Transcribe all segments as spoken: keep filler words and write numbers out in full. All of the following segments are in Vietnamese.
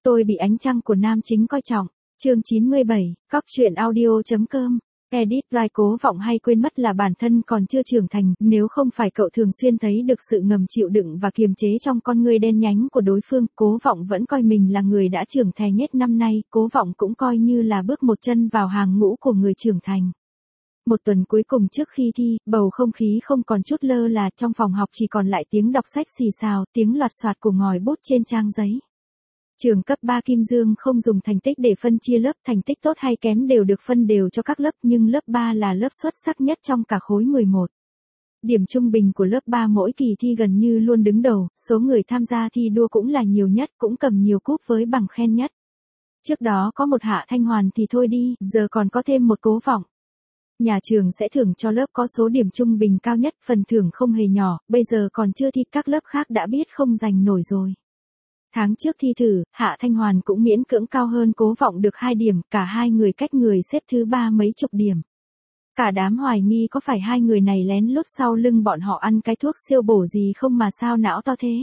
Tôi bị ánh trăng của nam chính coi trọng. Chương chín mươi bảy, Cóc truyện audio.com. Edit Rai Cố Vọng hay quên mất là bản thân còn chưa trưởng thành, nếu không phải cậu thường xuyên thấy được sự ngầm chịu đựng và kiềm chế trong con người đen nhánh của đối phương, Cố Vọng vẫn coi mình là người đã trưởng thành nhất năm nay, Cố Vọng cũng coi như là bước một chân vào hàng ngũ của người trưởng thành. Một tuần cuối cùng trước khi thi, bầu không khí không còn chút lơ là, trong phòng học chỉ còn lại tiếng đọc sách xì xào, tiếng loạt soạt của ngòi bút trên trang giấy. Trường cấp ba Kim Dương không dùng thành tích để phân chia lớp, thành tích tốt hay kém đều được phân đều cho các lớp, nhưng lớp ba là lớp xuất sắc nhất trong cả khối mười một. Điểm trung bình của lớp ba mỗi kỳ thi gần như luôn đứng đầu, số người tham gia thi đua cũng là nhiều nhất, cũng cầm nhiều cúp với bằng khen nhất. Trước đó có một Hạ Thanh Hoàn thì thôi đi, giờ còn có thêm một Cố Vọng. Nhà trường sẽ thưởng cho lớp có số điểm trung bình cao nhất, phần thưởng không hề nhỏ, bây giờ còn chưa thi các lớp khác đã biết không giành nổi rồi. Tháng trước thi thử, Hạ Thanh Hoàn cũng miễn cưỡng cao hơn Cố Vọng được hai điểm, cả hai người cách người xếp thứ ba mấy chục điểm. Cả đám hoài nghi có phải hai người này lén lút sau lưng bọn họ ăn cái thuốc siêu bổ gì không mà sao não to thế.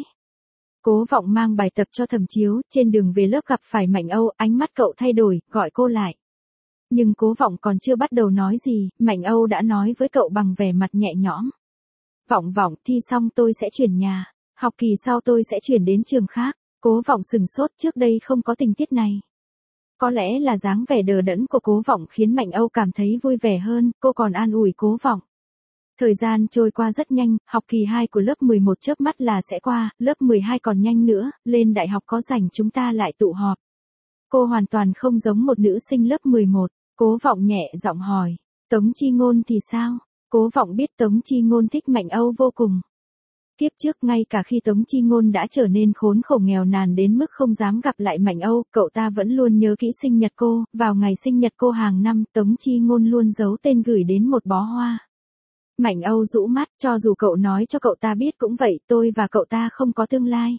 Cố Vọng mang bài tập cho Thẩm Chiếu, trên đường về lớp gặp phải Mạnh Âu, ánh mắt cậu thay đổi, gọi cô lại. Nhưng Cố Vọng còn chưa bắt đầu nói gì, Mạnh Âu đã nói với cậu bằng vẻ mặt nhẹ nhõm. Vọng Vọng, thi xong tôi sẽ chuyển nhà, học kỳ sau tôi sẽ chuyển đến trường khác. Cố Vọng sừng sốt, trước đây không có tình tiết này. Có lẽ là dáng vẻ đờ đẫn của Cố Vọng khiến Mạnh Âu cảm thấy vui vẻ hơn, cô còn an ủi Cố Vọng. Thời gian trôi qua rất nhanh, học kỳ hai của lớp mười một chớp mắt là sẽ qua, lớp mười hai còn nhanh nữa, lên đại học có rảnh chúng ta lại tụ họp. Cô hoàn toàn không giống một nữ sinh lớp mười một, Cố Vọng nhẹ giọng hỏi, Tống Chi Ngôn thì sao? Cố Vọng biết Tống Chi Ngôn thích Mạnh Âu vô cùng. Kiếp trước ngay cả khi Tống Chi Ngôn đã trở nên khốn khổ nghèo nàn đến mức không dám gặp lại Mạnh Âu, cậu ta vẫn luôn nhớ kỹ sinh nhật cô, vào ngày sinh nhật cô hàng năm, Tống Chi Ngôn luôn giấu tên gửi đến một bó hoa. Mạnh Âu rũ mắt, cho dù cậu nói cho cậu ta biết cũng vậy, tôi và cậu ta không có tương lai.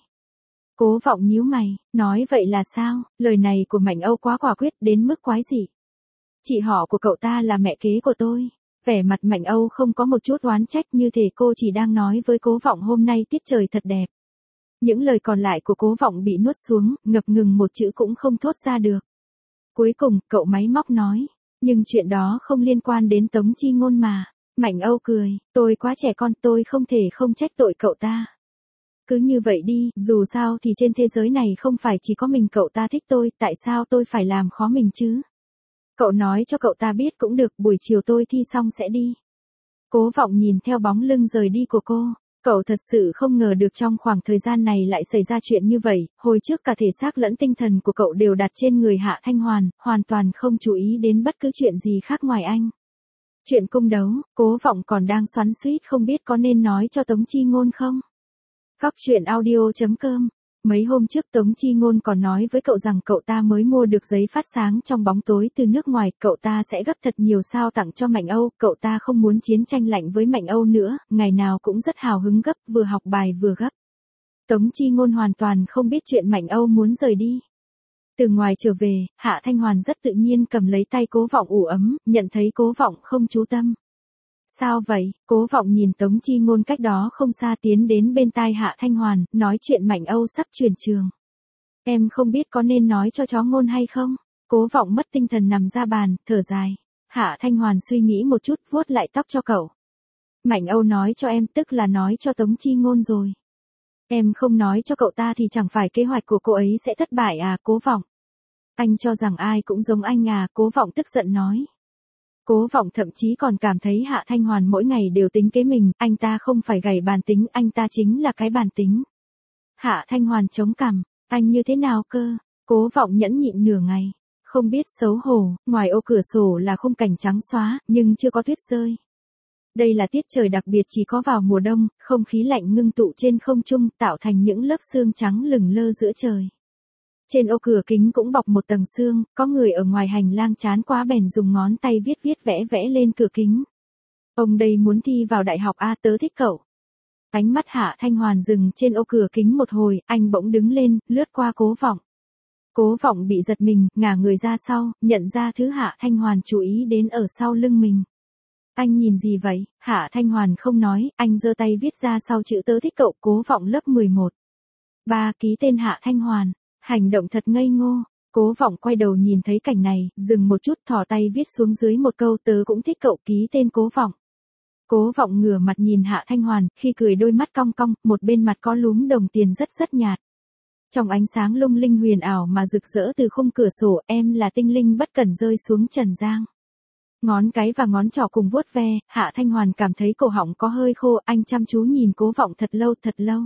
Cố Vọng nhíu mày, nói vậy là sao? Lời này của Mạnh Âu quá quả quyết đến mức quái dị. Chị họ của cậu ta là mẹ kế của tôi. Vẻ mặt Mạnh Âu không có một chút oán trách, như thể cô chỉ đang nói với Cố Vọng hôm nay tiết trời thật đẹp. Những lời còn lại của Cố Vọng bị nuốt xuống, ngập ngừng một chữ cũng không thốt ra được. Cuối cùng, cậu máy móc nói, nhưng chuyện đó không liên quan đến Tống Chi Ngôn mà. Mạnh Âu cười, tôi quá trẻ con, tôi không thể không trách tội cậu ta. Cứ như vậy đi, dù sao thì trên thế giới này không phải chỉ có mình cậu ta thích tôi, tại sao tôi phải làm khó mình chứ? Cậu nói cho cậu ta biết cũng được, buổi chiều tôi thi xong sẽ đi. Cố Vọng nhìn theo bóng lưng rời đi của cô, cậu thật sự không ngờ được trong khoảng thời gian này lại xảy ra chuyện như vậy, hồi trước cả thể xác lẫn tinh thần của cậu đều đặt trên người Hạ Thanh Hoàn, hoàn toàn không chú ý đến bất cứ chuyện gì khác ngoài anh. Chuyện cung đấu, Cố Vọng còn đang xoắn xuýt không biết có nên nói cho Tống Chi Ngôn không? Cóc truyện audio.com. Mấy hôm trước Tống Chi Ngôn còn nói với cậu rằng cậu ta mới mua được giấy phát sáng trong bóng tối từ nước ngoài, cậu ta sẽ gấp thật nhiều sao tặng cho Mạnh Âu, cậu ta không muốn chiến tranh lạnh với Mạnh Âu nữa, ngày nào cũng rất hào hứng gấp, vừa học bài vừa gấp. Tống Chi Ngôn hoàn toàn không biết chuyện Mạnh Âu muốn rời đi. Từ ngoài trở về, Hạ Thanh Hoàn rất tự nhiên cầm lấy tay Cố Vọng ủ ấm, nhận thấy Cố Vọng không chú tâm. Sao vậy? Cố Vọng nhìn Tống Chi Ngôn cách đó không xa tiến đến bên tai Hạ Thanh Hoàn, nói chuyện Mạnh Âu sắp chuyển trường. Em không biết có nên nói cho chó Ngôn hay không? Cố Vọng mất tinh thần nằm ra bàn, thở dài. Hạ Thanh Hoàn suy nghĩ một chút, vuốt lại tóc cho cậu. Mạnh Âu nói cho em, tức là nói cho Tống Chi Ngôn rồi. Em không nói cho cậu ta thì chẳng phải kế hoạch của cô ấy sẽ thất bại à, Cố Vọng? Anh cho rằng ai cũng giống anh à, Cố Vọng tức giận nói. Cố Vọng thậm chí còn cảm thấy Hạ Thanh Hoàn mỗi ngày đều tính kế mình, anh ta không phải gảy bàn tính, anh ta chính là cái bàn tính. Hạ Thanh Hoàn chống cằm, anh như thế nào cơ? Cố Vọng nhẫn nhịn nửa ngày, không biết xấu hổ, ngoài ô cửa sổ là khung cảnh trắng xóa, nhưng chưa có tuyết rơi. Đây là tiết trời đặc biệt chỉ có vào mùa đông, không khí lạnh ngưng tụ trên không trung, tạo thành những lớp sương trắng lửng lơ giữa trời. Trên ô cửa kính cũng bọc một tầng sương, có người ở ngoài hành lang chán quá bèn dùng ngón tay viết viết vẽ vẽ lên cửa kính. Ông đây muốn thi vào đại học A, tớ thích cậu. Ánh mắt Hạ Thanh Hoàn dừng trên ô cửa kính một hồi, anh bỗng đứng lên, lướt qua Cố Vọng. Cố Vọng bị giật mình, ngả người ra sau, nhận ra thứ Hạ Thanh Hoàn chú ý đến ở sau lưng mình. Anh nhìn gì vậy? Hạ Thanh Hoàn không nói, anh giơ tay viết ra sau chữ tớ thích cậu, Cố Vọng lớp mười một. Ba, ký tên Hạ Thanh Hoàn. Hành động thật ngây ngô. Cố Vọng quay đầu nhìn thấy cảnh này, dừng một chút thò tay viết xuống dưới một câu tớ cũng thích cậu ký tên Cố Vọng. Cố Vọng ngửa mặt nhìn Hạ Thanh Hoàn, khi cười đôi mắt cong cong, một bên mặt có lúm đồng tiền rất rất nhạt. Trong ánh sáng lung linh huyền ảo mà rực rỡ từ khung cửa sổ, em là tinh linh bất cẩn rơi xuống trần gian. Ngón cái và ngón trỏ cùng vuốt ve, Hạ Thanh Hoàn cảm thấy cổ họng có hơi khô, anh chăm chú nhìn Cố Vọng thật lâu thật lâu.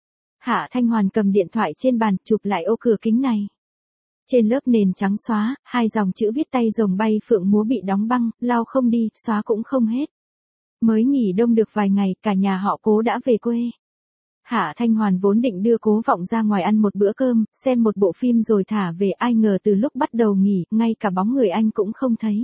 Hạ Thanh Hoàn cầm điện thoại trên bàn, chụp lại ô cửa kính này. Trên lớp nền trắng xóa, hai dòng chữ viết tay rồng bay phượng múa bị đóng băng, lau không đi, xóa cũng không hết. Mới nghỉ đông được vài ngày, cả nhà họ Cố đã về quê. Hạ Thanh Hoàn vốn định đưa Cố Vọng ra ngoài ăn một bữa cơm, xem một bộ phim rồi thả về, ai ngờ từ lúc bắt đầu nghỉ, ngay cả bóng người anh cũng không thấy.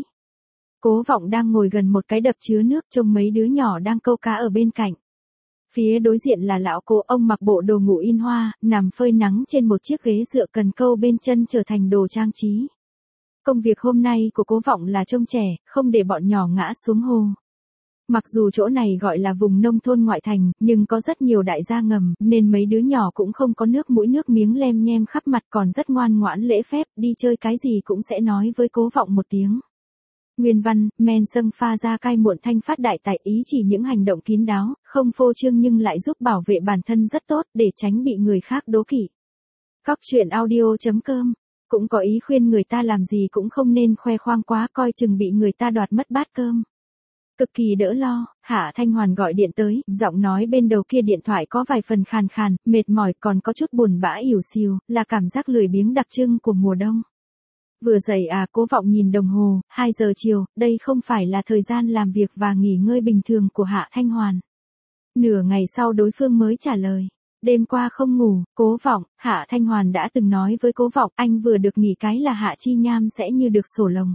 Cố Vọng đang ngồi gần một cái đập chứa nước, trông mấy đứa nhỏ đang câu cá ở bên cạnh. Phía đối diện là lão Cố, ông mặc bộ đồ ngủ in hoa, nằm phơi nắng trên một chiếc ghế dựa cần câu bên chân trở thành đồ trang trí. Công việc hôm nay của Cố Vọng là trông trẻ, không để bọn nhỏ ngã xuống hồ. Mặc dù chỗ này gọi là vùng nông thôn ngoại thành, nhưng có rất nhiều đại gia ngầm, nên mấy đứa nhỏ cũng không có nước mũi nước miếng lem nhem khắp mặt, còn rất ngoan ngoãn lễ phép, đi chơi cái gì cũng sẽ nói với Cố Vọng một tiếng. Nguyên văn, men sâng pha ra cai muộn thanh phát đại tại, ý chỉ những hành động kín đáo, không phô trương nhưng lại giúp bảo vệ bản thân rất tốt, để tránh bị người khác đố kỵ. Cóc truyện audio chấm com cũng có ý khuyên người ta làm gì cũng không nên khoe khoang quá, coi chừng bị người ta đoạt mất bát cơm. Cực kỳ đỡ lo, Hạ Thanh Hoàn gọi điện tới, giọng nói bên đầu kia điện thoại có vài phần khàn khàn, mệt mỏi, còn có chút buồn bã ỉu xìu, là cảm giác lười biếng đặc trưng của mùa đông. Vừa dậy à? Cố Vọng nhìn đồng hồ, hai giờ chiều, đây không phải là thời gian làm việc và nghỉ ngơi bình thường của Hạ Thanh Hoàn. Nửa ngày sau đối phương mới trả lời. Đêm qua không ngủ, Cố Vọng, Hạ Thanh Hoàn đã từng nói với Cố Vọng, anh vừa được nghỉ cái là Hạ Chi Nham sẽ như được sổ lồng.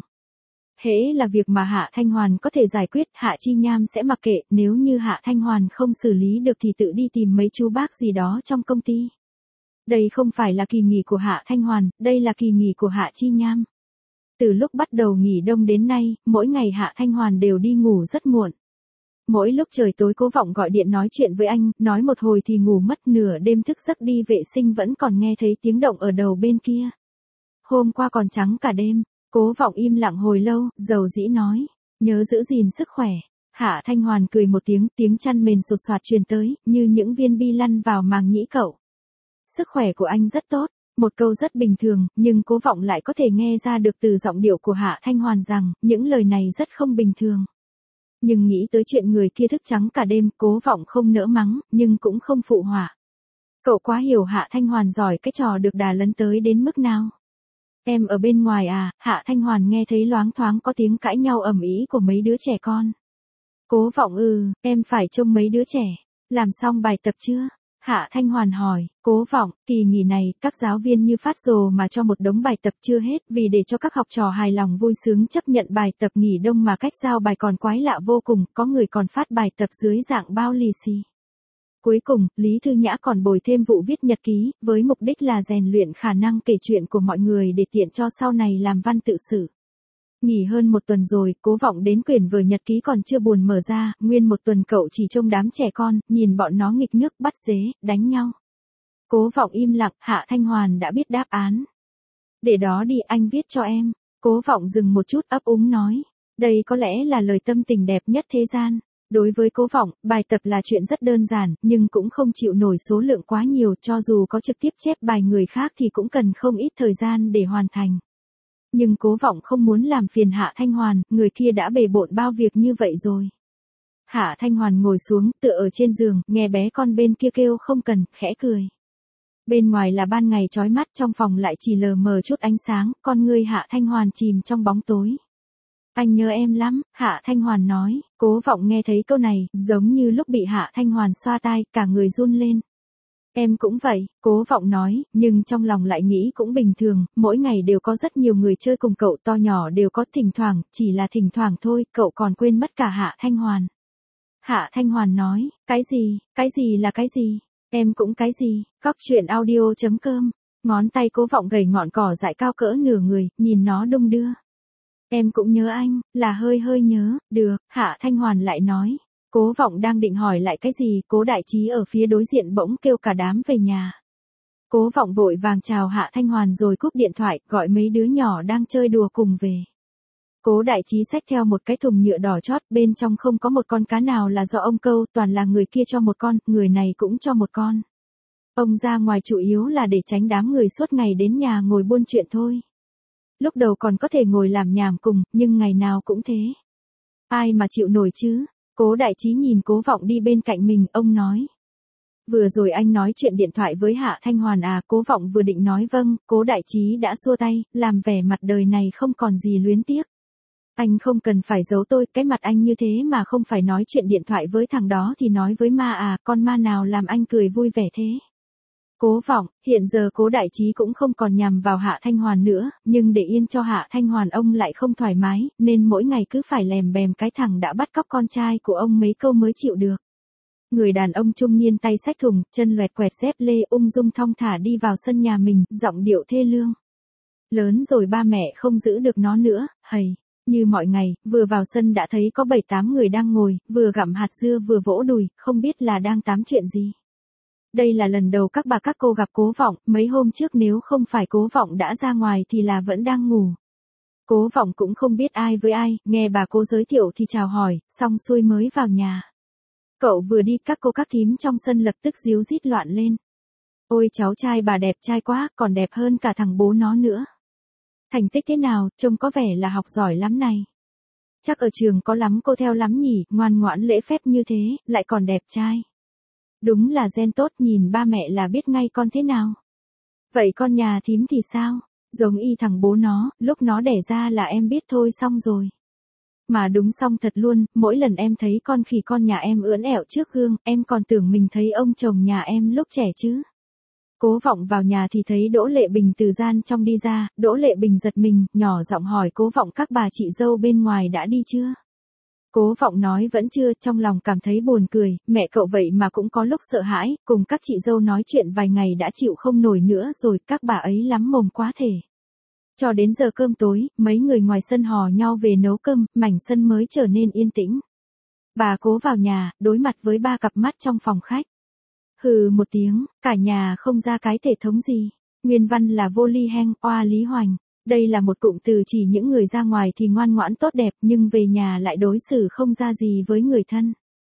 Hễ là việc mà Hạ Thanh Hoàn có thể giải quyết, Hạ Chi Nham sẽ mặc kệ, nếu như Hạ Thanh Hoàn không xử lý được thì tự đi tìm mấy chú bác gì đó trong công ty. Đây không phải là kỳ nghỉ của Hạ Thanh Hoàn, đây là kỳ nghỉ của Hạ Chi Nham. Từ lúc bắt đầu nghỉ đông đến nay, mỗi ngày Hạ Thanh Hoàn đều đi ngủ rất muộn. Mỗi lúc trời tối Cố Vọng gọi điện nói chuyện với anh, nói một hồi thì ngủ mất, nửa đêm thức giấc đi vệ sinh vẫn còn nghe thấy tiếng động ở đầu bên kia. Hôm qua còn trắng cả đêm. Cố Vọng im lặng hồi lâu, dầu dĩ nói, nhớ giữ gìn sức khỏe. Hạ Thanh Hoàn cười một tiếng, tiếng chăn mền sột soạt truyền tới, như những viên bi lăn vào màng nhĩ cậu. Sức khỏe của anh rất tốt, một câu rất bình thường, nhưng Cố Vọng lại có thể nghe ra được từ giọng điệu của Hạ Thanh Hoàn rằng, những lời này rất không bình thường. Nhưng nghĩ tới chuyện người kia thức trắng cả đêm, Cố Vọng không nỡ mắng, nhưng cũng không phụ họa. Cậu quá hiểu Hạ Thanh Hoàn giỏi cái trò được đà lấn tới đến mức nào. Em ở bên ngoài à? Hạ Thanh Hoàn nghe thấy loáng thoáng có tiếng cãi nhau ầm ĩ của mấy đứa trẻ con. Cố Vọng ừ, em phải trông mấy đứa trẻ. Làm xong bài tập chưa? Hạ Thanh Hoàn hỏi. Cố Vọng, kỳ nghỉ này, các giáo viên như phát rồ mà cho một đống bài tập chưa hết, vì để cho các học trò hài lòng vui sướng chấp nhận bài tập nghỉ đông mà cách giao bài còn quái lạ vô cùng, có người còn phát bài tập dưới dạng bao lì xì. Cuối cùng, Lý Thư Nhã còn bồi thêm vụ viết nhật ký, với mục đích là rèn luyện khả năng kể chuyện của mọi người để tiện cho sau này làm văn tự sử. Nghỉ hơn một tuần rồi, Cố Vọng đến quyển vở nhật ký còn chưa buồn mở ra, nguyên một tuần cậu chỉ trông đám trẻ con, nhìn bọn nó nghịch nước, bắt dế, đánh nhau. Cố Vọng im lặng, Hạ Thanh Hoàn đã biết đáp án. Để đó đi, anh viết cho em. Cố Vọng dừng một chút ấp úng nói. Đây có lẽ là lời tâm tình đẹp nhất thế gian. Đối với Cố Vọng, bài tập là chuyện rất đơn giản, nhưng cũng không chịu nổi số lượng quá nhiều, cho dù có trực tiếp chép bài người khác thì cũng cần không ít thời gian để hoàn thành. Nhưng Cố Vọng không muốn làm phiền Hạ Thanh Hoàn, người kia đã bề bộn bao việc như vậy rồi. Hạ Thanh Hoàn ngồi xuống, tựa ở trên giường, nghe bé con bên kia kêu không cần, khẽ cười. Bên ngoài là ban ngày chói mắt, trong phòng lại chỉ lờ mờ chút ánh sáng, con ngươi Hạ Thanh Hoàn chìm trong bóng tối. Anh nhớ em lắm, Hạ Thanh Hoàn nói. Cố Vọng nghe thấy câu này, giống như lúc bị Hạ Thanh Hoàn xoa tai, cả người run lên. Em cũng vậy, Cố Vọng nói, nhưng trong lòng lại nghĩ cũng bình thường, mỗi ngày đều có rất nhiều người chơi cùng cậu, to nhỏ đều có, thỉnh thoảng, chỉ là thỉnh thoảng thôi, cậu còn quên mất cả Hạ Thanh Hoàn. Hạ Thanh Hoàn nói, cái gì, cái gì là cái gì, em cũng cái gì, cóc truyện audio chấm com, ngón tay Cố Vọng gầy ngọn cỏ dại cao cỡ nửa người, nhìn nó đung đưa. Em cũng nhớ anh, là hơi hơi nhớ, được, Hạ Thanh Hoàn lại nói. Cố Vọng đang định hỏi lại cái gì, Cố Đại Trí ở phía đối diện bỗng kêu cả đám về nhà. Cố Vọng vội vàng chào Hạ Thanh Hoàn rồi cúp điện thoại, gọi mấy đứa nhỏ đang chơi đùa cùng về. Cố Đại Trí xách theo một cái thùng nhựa đỏ chót, bên trong không có một con cá nào là do ông câu, toàn là người kia cho một con, người này cũng cho một con. Ông ra ngoài chủ yếu là để tránh đám người suốt ngày đến nhà ngồi buôn chuyện thôi. Lúc đầu còn có thể ngồi làm nhảm cùng, nhưng ngày nào cũng thế. Ai mà chịu nổi chứ? Cố Đại Trí nhìn Cố Vọng đi bên cạnh mình, ông nói. Vừa rồi anh nói chuyện điện thoại với Hạ Thanh Hoàn à? Cố Vọng vừa định nói vâng, Cố Đại Trí đã xua tay, làm vẻ mặt đời này không còn gì luyến tiếc. Anh không cần phải giấu tôi, cái mặt anh như thế mà không phải nói chuyện điện thoại với thằng đó thì nói với ma à, con ma nào làm anh cười vui vẻ thế? Cố Vọng, hiện giờ Cố Đại Trí cũng không còn nhằm vào Hạ Thanh Hoàn nữa, nhưng để yên cho Hạ Thanh Hoàn ông lại không thoải mái, nên mỗi ngày cứ phải lèm bèm cái thằng đã bắt cóc con trai của ông mấy câu mới chịu được. Người đàn ông trung niên tay xách thùng, chân loẹt quẹt dép lê ung dung thong thả đi vào sân nhà mình, giọng điệu thê lương. Lớn rồi ba mẹ không giữ được nó nữa, hầy. Như mọi ngày, vừa vào sân đã thấy có bảy tám người đang ngồi, vừa gặm hạt dưa vừa vỗ đùi, không biết là đang tám chuyện gì. Đây là lần đầu các bà các cô gặp Cố Vọng, mấy hôm trước nếu không phải Cố Vọng đã ra ngoài thì là vẫn đang ngủ. Cố Vọng cũng không biết ai với ai, nghe bà cô giới thiệu thì chào hỏi, xong xuôi mới vào nhà. Cậu vừa đi các cô các thím trong sân lập tức díu dít loạn lên. Ôi cháu trai bà đẹp trai quá, còn đẹp hơn cả thằng bố nó nữa. Thành tích thế nào, trông có vẻ là học giỏi lắm này. Chắc ở trường có lắm cô theo lắm nhỉ, ngoan ngoãn lễ phép như thế, lại còn đẹp trai. Đúng là gen tốt, nhìn ba mẹ là biết ngay con thế nào. Vậy con nhà thím thì sao? Giống y thằng bố nó, lúc nó đẻ ra là em biết thôi xong rồi. Mà đúng xong thật luôn, mỗi lần em thấy con khỉ con nhà em ưỡn ẹo trước gương, em còn tưởng mình thấy ông chồng nhà em lúc trẻ chứ. Cố Vọng vào nhà thì thấy Đỗ Lệ Bình từ gian trong đi ra, Đỗ Lệ Bình giật mình, nhỏ giọng hỏi Cố Vọng các bà chị dâu bên ngoài đã đi chưa? Cố Vọng nói vẫn chưa, trong lòng cảm thấy buồn cười, mẹ cậu vậy mà cũng có lúc sợ hãi, cùng các chị dâu nói chuyện vài ngày đã chịu không nổi nữa rồi, các bà ấy lắm mồm quá thể. Cho đến giờ cơm tối, mấy người ngoài sân hò nhau về nấu cơm, mảnh sân mới trở nên yên tĩnh. Bà Cố vào nhà, đối mặt với ba cặp mắt trong phòng khách. Hừ một tiếng, cả nhà không ra cái thể thống gì. Nguyên văn là vô ly heng, oa lý hoành. Đây là một cụm từ chỉ những người ra ngoài thì ngoan ngoãn tốt đẹp nhưng về nhà lại đối xử không ra gì với người thân.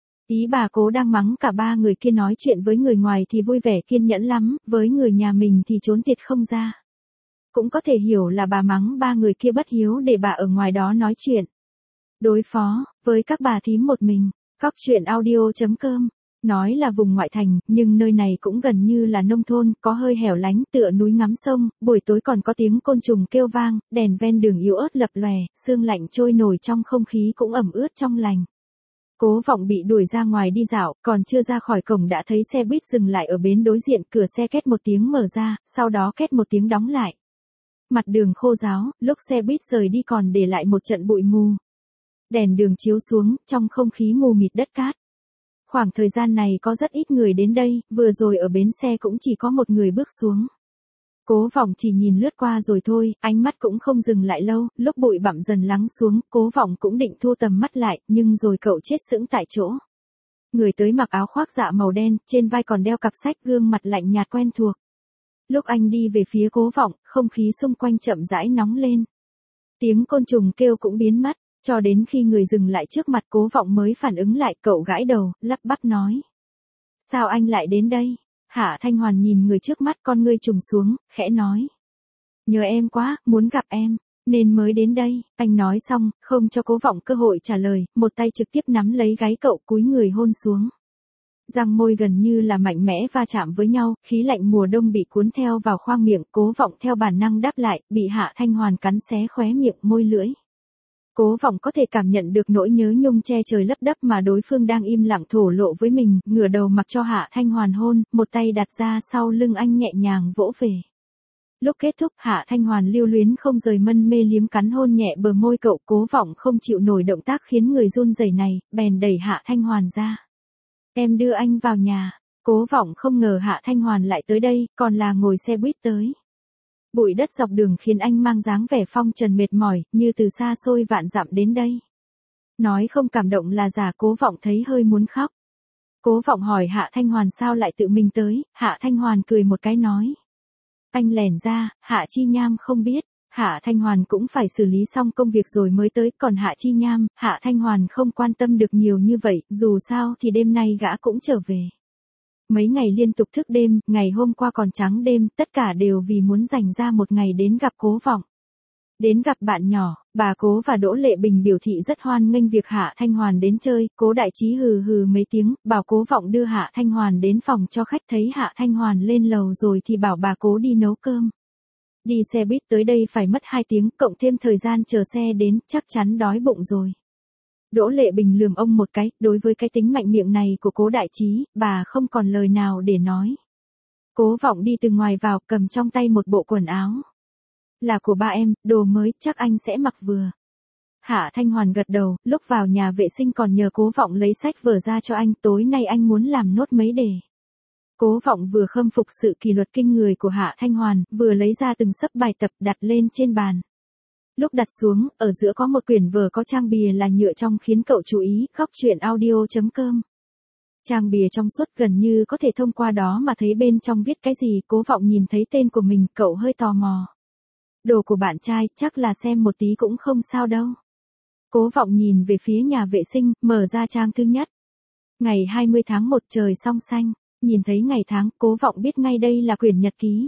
Ý bà Cố đang mắng cả ba người kia nói chuyện với người ngoài thì vui vẻ kiên nhẫn lắm, với người nhà mình thì trốn tiệt không ra. Cũng có thể hiểu là bà mắng ba người kia bất hiếu để bà ở ngoài đó nói chuyện. Đối phó với các bà thím một mình, cóc truyện audio chấm com. Nói là vùng ngoại thành, nhưng nơi này cũng gần như là nông thôn, có hơi hẻo lánh, tựa núi ngắm sông, buổi tối còn có tiếng côn trùng kêu vang, đèn ven đường yếu ớt lập lòe, sương lạnh trôi nổi trong không khí cũng ẩm ướt trong lành. Cố Vọng bị đuổi ra ngoài đi dạo, còn chưa ra khỏi cổng đã thấy xe buýt dừng lại ở bến đối diện, cửa xe két một tiếng mở ra, sau đó két một tiếng đóng lại. Mặt đường khô ráo, lúc xe buýt rời đi còn để lại một trận bụi mù. Đèn đường chiếu xuống, trong không khí mù mịt đất cát. Khoảng thời gian này có rất ít người đến đây, vừa rồi ở bến xe cũng chỉ có một người bước xuống. Cố Vọng chỉ nhìn lướt qua rồi thôi, ánh mắt cũng không dừng lại lâu, lúc bụi bặm dần lắng xuống, Cố Vọng cũng định thu tầm mắt lại, nhưng rồi cậu chết sững tại chỗ. Người tới mặc áo khoác dạ màu đen, trên vai còn đeo cặp sách, gương mặt lạnh nhạt quen thuộc. Lúc anh đi về phía Cố Vọng, không khí xung quanh chậm rãi nóng lên. Tiếng côn trùng kêu cũng biến mất. Cho đến khi người dừng lại trước mặt Cố Vọng mới phản ứng lại, cậu gãi đầu, lắp bắp nói. Sao anh lại đến đây? Hạ Thanh Hoàn nhìn người trước mắt, con ngươi trùng xuống, khẽ nói. Nhớ em quá, muốn gặp em, nên mới đến đây. Anh nói xong, không cho Cố Vọng cơ hội trả lời, một tay trực tiếp nắm lấy gáy cậu cúi người hôn xuống. Răng môi gần như là mạnh mẽ va chạm với nhau, khí lạnh mùa đông bị cuốn theo vào khoang miệng, Cố Vọng theo bản năng đáp lại, bị Hạ Thanh Hoàn cắn xé khóe miệng môi lưỡi. Cố Vọng có thể cảm nhận được nỗi nhớ nhung che trời lấp đất mà đối phương đang im lặng thổ lộ với mình, ngửa đầu mặc cho Hạ Thanh Hoàn hôn, một tay đặt ra sau lưng anh nhẹ nhàng vỗ về. Lúc kết thúc, Hạ Thanh Hoàn lưu luyến không rời mân mê liếm cắn hôn nhẹ bờ môi cậu, Cố Vọng không chịu nổi động tác khiến người run rẩy này, bèn đẩy Hạ Thanh Hoàn ra. Em đưa anh vào nhà. Cố Vọng không ngờ Hạ Thanh Hoàn lại tới đây, còn là ngồi xe buýt tới. Bụi đất dọc đường khiến anh mang dáng vẻ phong trần mệt mỏi, như từ xa xôi vạn dặm đến đây. Nói không cảm động là giả, Cố Vọng thấy hơi muốn khóc. Cố Vọng hỏi Hạ Thanh Hoàn sao lại tự mình tới, Hạ Thanh Hoàn cười một cái nói. Anh lẻn ra, Hạ Chi Nham không biết. Hạ Thanh Hoàn cũng phải xử lý xong công việc rồi mới tới, còn Hạ Chi Nham, Hạ Thanh Hoàn không quan tâm được nhiều như vậy, dù sao thì đêm nay gã cũng trở về. Mấy ngày liên tục thức đêm, ngày hôm qua còn trắng đêm, tất cả đều vì muốn dành ra một ngày đến gặp Cố Vọng. Đến gặp bạn nhỏ, bà Cố và Đỗ Lệ Bình biểu thị rất hoan nghênh việc Hạ Thanh Hoàn đến chơi, Cố Đại Trí hừ hừ mấy tiếng, bảo Cố Vọng đưa Hạ Thanh Hoàn đến phòng cho khách, thấy Hạ Thanh Hoàn lên lầu rồi thì bảo bà Cố đi nấu cơm. Đi xe buýt tới đây phải mất hai tiếng, cộng thêm thời gian chờ xe đến, chắc chắn đói bụng rồi. Đỗ Lệ Bình lườm ông một cái, đối với cái tính mạnh miệng này của Cố Đại Trí, bà không còn lời nào để nói. Cố Vọng đi từ ngoài vào, cầm trong tay một bộ quần áo. Là của ba em, đồ mới, chắc anh sẽ mặc vừa. Hạ Thanh Hoàn gật đầu, lúc vào nhà vệ sinh còn nhờ Cố Vọng lấy sách vở ra cho anh, tối nay anh muốn làm nốt mấy đề. Cố Vọng vừa khâm phục sự kỷ luật kinh người của Hạ Thanh Hoàn, vừa lấy ra từng xấp bài tập đặt lên trên bàn. Lúc đặt xuống, ở giữa có một quyển vở có trang bìa là nhựa trong khiến cậu chú ý, góc truyện audio chấm com. Trang bìa trong suốt gần như có thể thông qua đó mà thấy bên trong viết cái gì, Cố Vọng nhìn thấy tên của mình, cậu hơi tò mò. Đồ của bạn trai, chắc là xem một tí cũng không sao đâu. Cố Vọng nhìn về phía nhà vệ sinh, mở ra trang thứ nhất. Ngày hai mươi tháng một trời song xanh, nhìn thấy ngày tháng, Cố Vọng biết ngay đây là quyển nhật ký.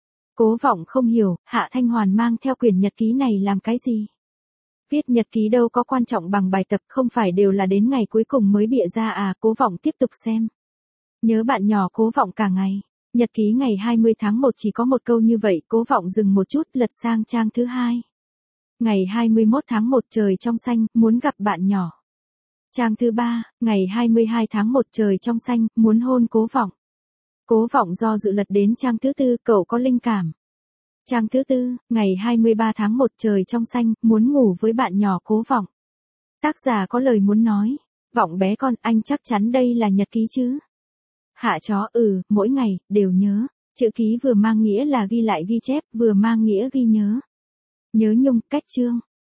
Cố Vọng không hiểu, Hạ Thanh Hoàn mang theo quyển nhật ký này làm cái gì? Viết nhật ký đâu có quan trọng bằng bài tập, không phải đều là đến ngày cuối cùng mới bịa ra à? Cố Vọng tiếp tục xem. Nhớ bạn nhỏ Cố Vọng cả ngày. Nhật ký ngày hai mươi tháng một chỉ có một câu như vậy, Cố Vọng dừng một chút, lật sang trang thứ hai. Ngày hai mươi mốt tháng một trời trong xanh, muốn gặp bạn nhỏ. Trang thứ ba, ngày hai mươi hai tháng một trời trong xanh, muốn hôn Cố Vọng. Cố Vọng do dự lật đến trang thứ tư, cậu có linh cảm. Trang thứ tư, ngày hai mươi ba tháng một trời trong xanh, muốn ngủ với bạn nhỏ Cố Vọng. Tác giả có lời muốn nói. Vọng bé con, anh chắc chắn đây là nhật ký chứ? Hạ chó, ừ, mỗi ngày, đều nhớ. Chữ ký vừa mang nghĩa là ghi lại ghi chép, vừa mang nghĩa ghi nhớ. Nhớ nhung, cách chương.